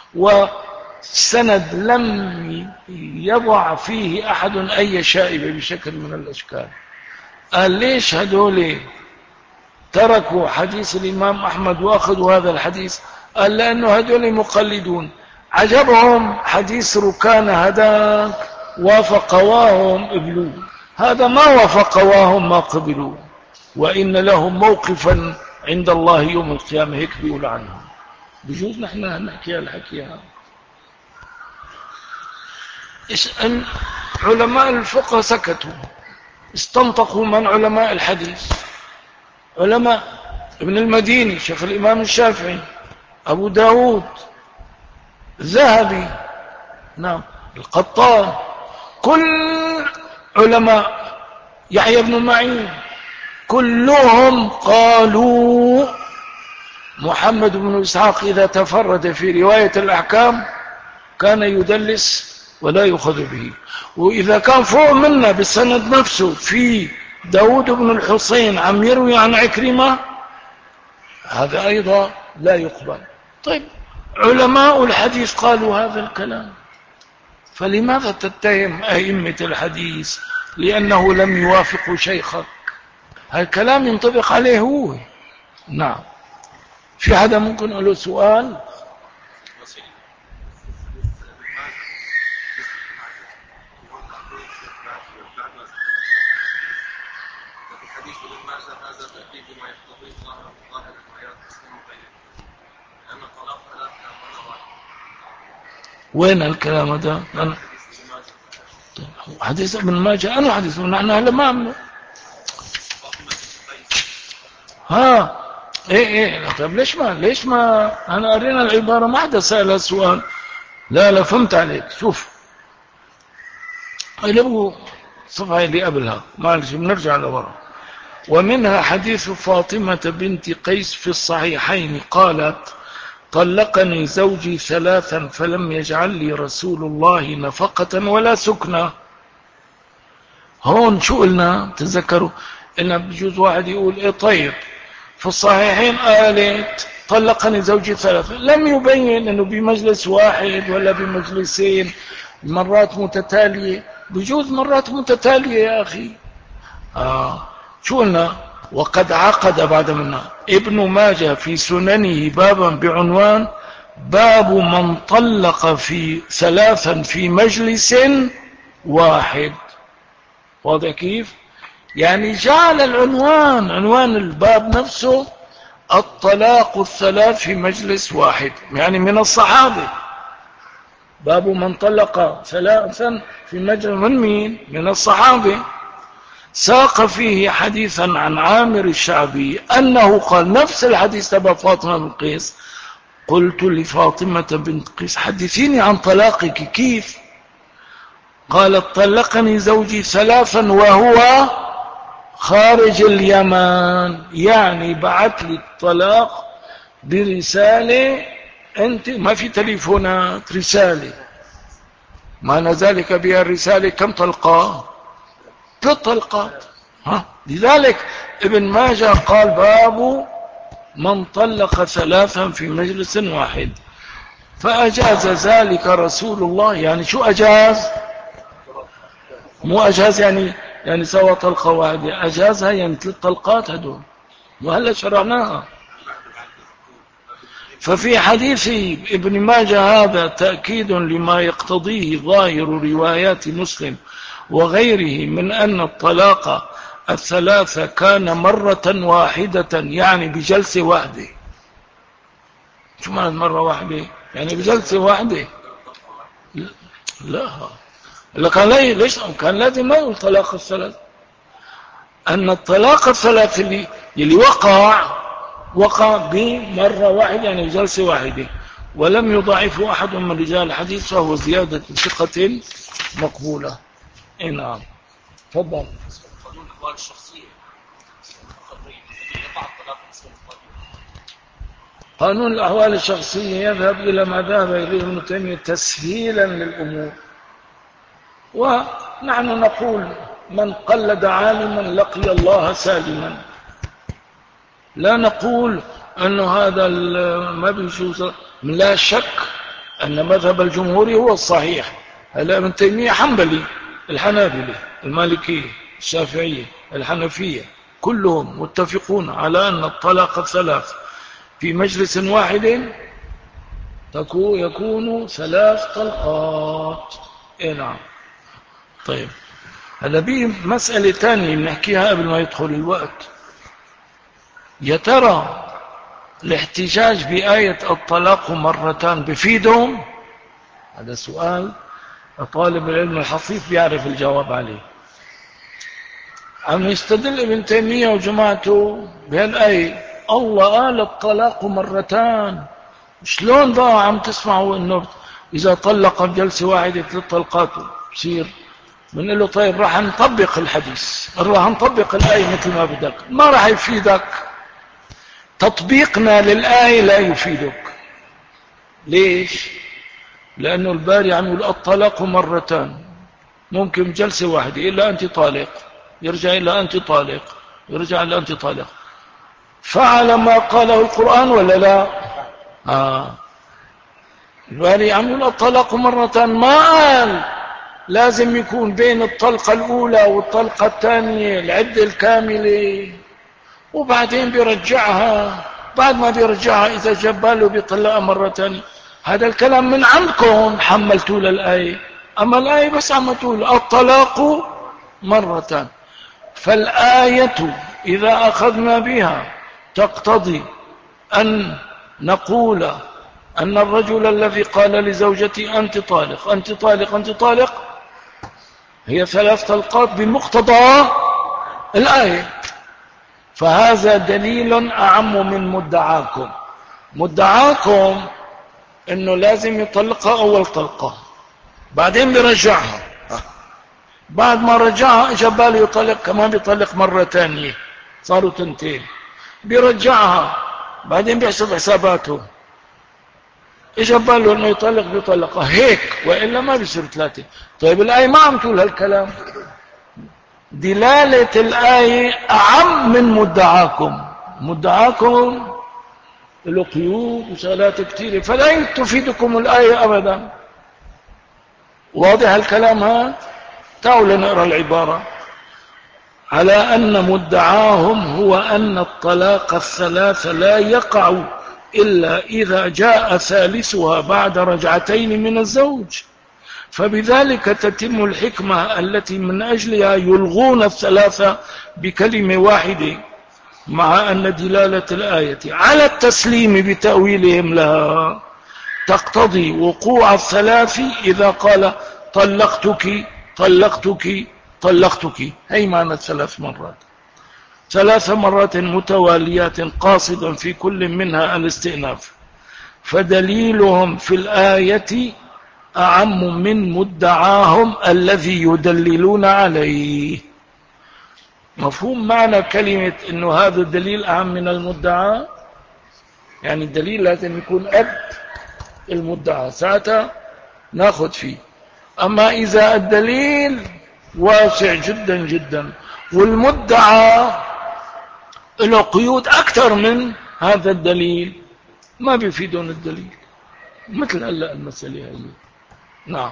وسند لم يضع فيه أحد أي شائبة بشكل من الأشكال. قال ليش هدول تركوا حديث الإمام أحمد وأخذوا هذا الحديث؟ قال لأنه هدول مقلدون، عجبهم حديث ركان هداك وافقواهم قبلوه، هذا ما وافقواهم ما قبلوه، وإن لهم موقفا عند الله يوم القيامة، هيك بيقول عنهم. بجوز نحن نحكي هالحكي هذا. إن علماء الفقه سكتوا، استنطقوا من علماء الحديث. علماء ابن المديني شيخ الإمام الشافعي، أبو داود، الذهبي، نعم، القطان، كل علماء، يحيى بن معين، كلهم قالوا محمد بن إسحاق إذا تفرد في رواية الأحكام كان يدلس ولا يؤخذ به، وإذا كان فوق منا بالسند نفسه في داود بن الحسين عم يروي عن عكرمة هذا أيضا لا يقبل. طيب علماء الحديث قالوا هذا الكلام، فلماذا تتهم أئمة الحديث لأنه لم يوافق شيخك؟ هذا الكلام ينطبق عليه هو. نعم. في حدا ممكن له سؤال؟ وين الكلام ده؟ حديث ابن ماجه أنا حديث نحن هلا ما عمله. ها ايه طيب ليش ما انا قرينا العبارة ما حدا سأل سؤال. لا فهمت عليك. شوف اللي صفحة اللي قبلها معلش بنرجع لورا. ومنها حديث فاطمة بنت قيس في الصحيحين قالت طلقني زوجي 3 فلم يجعل لي رسول الله نفقة ولا سكنة. هون شو قلنا تذكروا إن بجوز واحد يقول ايه طيب في الصحيحين قالت طلقني زوجي 3 لم يبين انه بمجلس واحد ولا بمجلسين مرات متتالية. بجوز مرات متتالية يا أخي. شو قلنا وقد عقد بعد منا ابن ماجه في سننه بابا بعنوان باب من طلق في 3 في مجلس واحد. واضح كيف؟ يعني جعل العنوان عنوان الباب نفسه الطلاق 3 في مجلس واحد، يعني من الصحابة. باب من طلق 3 في مجلس من مين؟ من الصحابة. ساق فيه حديثا عن عامر الشعبي أنه قال نفس الحديث تبع فاطمة بن قيس قلت لفاطمة بنت قيس حدثيني عن طلاقك كيف؟ قالت طلقني زوجي 3 وهو خارج اليمن، يعني بعت لي الطلاق برسالة. انت ما في تليفونات، رسالة معنى ذلك بها الرسالة كم طلقة؟ 3 طلقات. لذلك ابن ماجه قال باب من طلق 3 في مجلس واحد. فأجاز ذلك رسول الله. يعني شو أجاز؟ مو أجاز يعني سوى طلقة واحدة، أجازها يعني 3 طلقات هدول وهلا شرعناها. ففي حديث ابن ماجه هذا تأكيد لما يقتضيه ظاهر روايات مسلم وغيره من أن الطلاق 3 كان مرة واحدة، يعني بجلسة واحدة. شو معنى مرة واحدة؟ يعني بجلسة واحدة. لا كان ليش كان لازم ما يقول طلاق 3. أن الطلاق 3 اللي وقع بمرة واحدة، يعني بجلسة واحدة، ولم يضاعفه أحد من رجال الحديث، فهو زيادة ثقة مقبولة. نعم تفضل. قانون الأحوال الشخصية قانون الأحوال الشخصية يذهب إلى ما ذهب إليه ابن تيمية تسهيلا للأمور. ونحن نقول من قلد عالما لقي الله سالما. لا نقول أن هذا ما بيجوز. لا شك أن مذهب الجمهور هو الصحيح. هلا ابن تيمية حنبلي، الحنابلة، المالكية، الشافعية، الحنفية كلهم متفقون على أن الطلاق 3 في مجلس واحد يكون 3 طلقات. نعم. طيب هلا بي مسألة تانية بنحكيها قبل ما يدخل الوقت. يا ترى الاحتجاج بآية الطلاق مرتان بفيدهم؟ هذا سؤال طالب العلم الحصيف بيعرف الجواب عليه. عم يستدل ابن تيمية وجماعته بهالآية الله قال الطلاق مرتان. شلون بقى عم تسمعوا انه اذا طلق بجلسة واحدة 3 طلقات بصير؟ بنقول له طيب راح نطبق الحديث، راح نطبق الآية مثل ما بدك. ما راح يفيدك. تطبيقنا للآية لا يفيدك. ليش؟ لأنه الباري عم يقول الطلاق مرتان، ممكن جلسة واحدة إلا أنت طالق، يرجع إلا أنت طالق، يرجع إلا أنت طالق. فعل ما قاله القرآن ولا لا؟ الباري عم يقول الطلاق مرتان، ما قال لازم يكون بين الطلقة الأولى والطلقة الثانية العدة الكاملة، وبعدين بيرجعها. بعد ما بيرجعها إذا جباله بيطلقها مرة ثانية. هذا الكلام من عندكم حملتوه للآية، أما الآية بس عم تقول الطلاق مرتان. فالآية إذا أخذنا بها تقتضي أن نقول أن الرجل الذي قال لزوجتي أنت طالق أنت طالق أنت طالق هي 3 طلقات بمقتضى الآية. فهذا دليل أعم من مدعاكم. مدعاكم إنه لازم يطلقها أول طلقة بعدين بيرجعها، بعد ما رجعها اجى باله يطلق كمان، بيطلق مرة تانية صاروا 2، بيرجعها بعدين بيحسب حساباته، اجى باله انه يطلق بيطلقها هيك، والا ما بيصير 3. طيب الآية ما عم تقول هالكلام. دلالة الآية أعم من مدعاكم. مدعاكم له قيود وشغلات كثيرة، فلا تفيدكم الآية أبدا. واضح الكلام هذا؟ تعالوا لنقرأ العبارة. على أن مدعاهم هو أن الطلاق الثلاث لا يقع إلا إذا جاء ثالثها بعد رجعتين من الزوج، فبذلك تتم الحكمة التي من أجلها يلغون الثلاثة بكلمة واحدة، مع أن دلالة الآية على التسليم بتأويلهم لها تقتضي وقوع الثلاث إذا قال طلقتك طلقتك طلقتك. هي معنى 3 مرات، 3 مرات متواليات قاصدا في كل منها الاستئناف. فدليلهم في الآية أعم من مدعاهم الذي يدللون عليه. مفهوم معنى كلمة إنه هذا الدليل أعم من المدعى؟ يعني الدليل لازم يكون قد المدعى، ساعتها ناخذ فيه. أما إذا الدليل واسع جدا جدا والمدعى له قيود أكثر من هذا الدليل، ما بيفيدون الدليل. مثل هلا المسألة هي. نعم،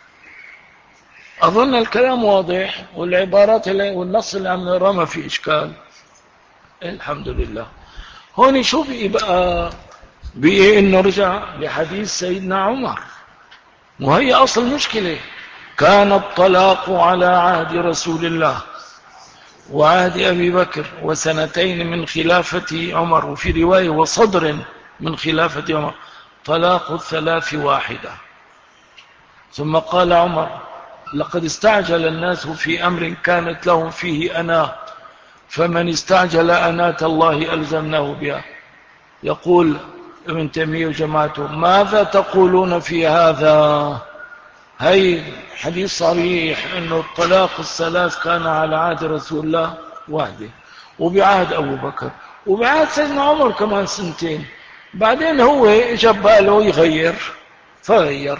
أظن الكلام واضح، والعبارات والنص اللي عم نقراه ما في إشكال. الحمد لله. هون شو بقى إنه رجع لحديث سيدنا عمر، وهي أصل مشكلة. كان الطلاق على عهد رسول الله وعهد أبي بكر و2 من خلافة عمر، وفي رواية وصدر من خلافة عمر، طلاق 3 واحدة. ثم قال عمر: لقد استعجل الناس في أمر كانت لهم فيه أناة، فمن استعجل أناة الله ألزمناه بها. يقول ابن تيمية وجماعته: ماذا تقولون في هذا؟ هي حديث صريح انه الطلاق ال3 كان على عهد رسول الله وحده، وبعهد ابو بكر، وبعهد سيدنا عمر كمان 2. بعدين هو اجى باله يغير فغير.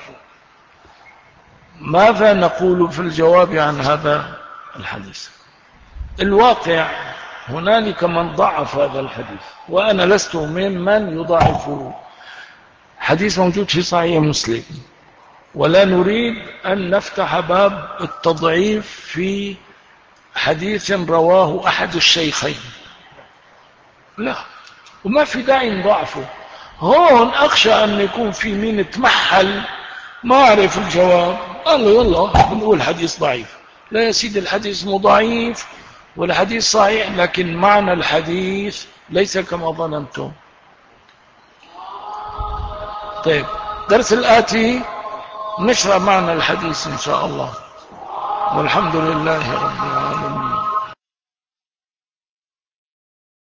ماذا نقول في الجواب عن هذا الحديث؟ الواقع هنالك من ضعف هذا الحديث، وانا لست ممن يضعفه. حديث موجود في صحيح مسلم، ولا نريد أن نفتح باب التضعيف في حديث رواه أحد الشيخين، لا، وما في داعي نضعفه. هون أخشى أن يكون في مين تمحل ما عرف الجواب، قال له يلا بنقول حديث ضعيف. لا يا سيدي، الحديث مو ضعيف والحديث صحيح، لكن معنى الحديث ليس كما ظننتم. طيب، درس الآتي نشرح معنى الحديث إن شاء الله، والحمد لله رب العالمين.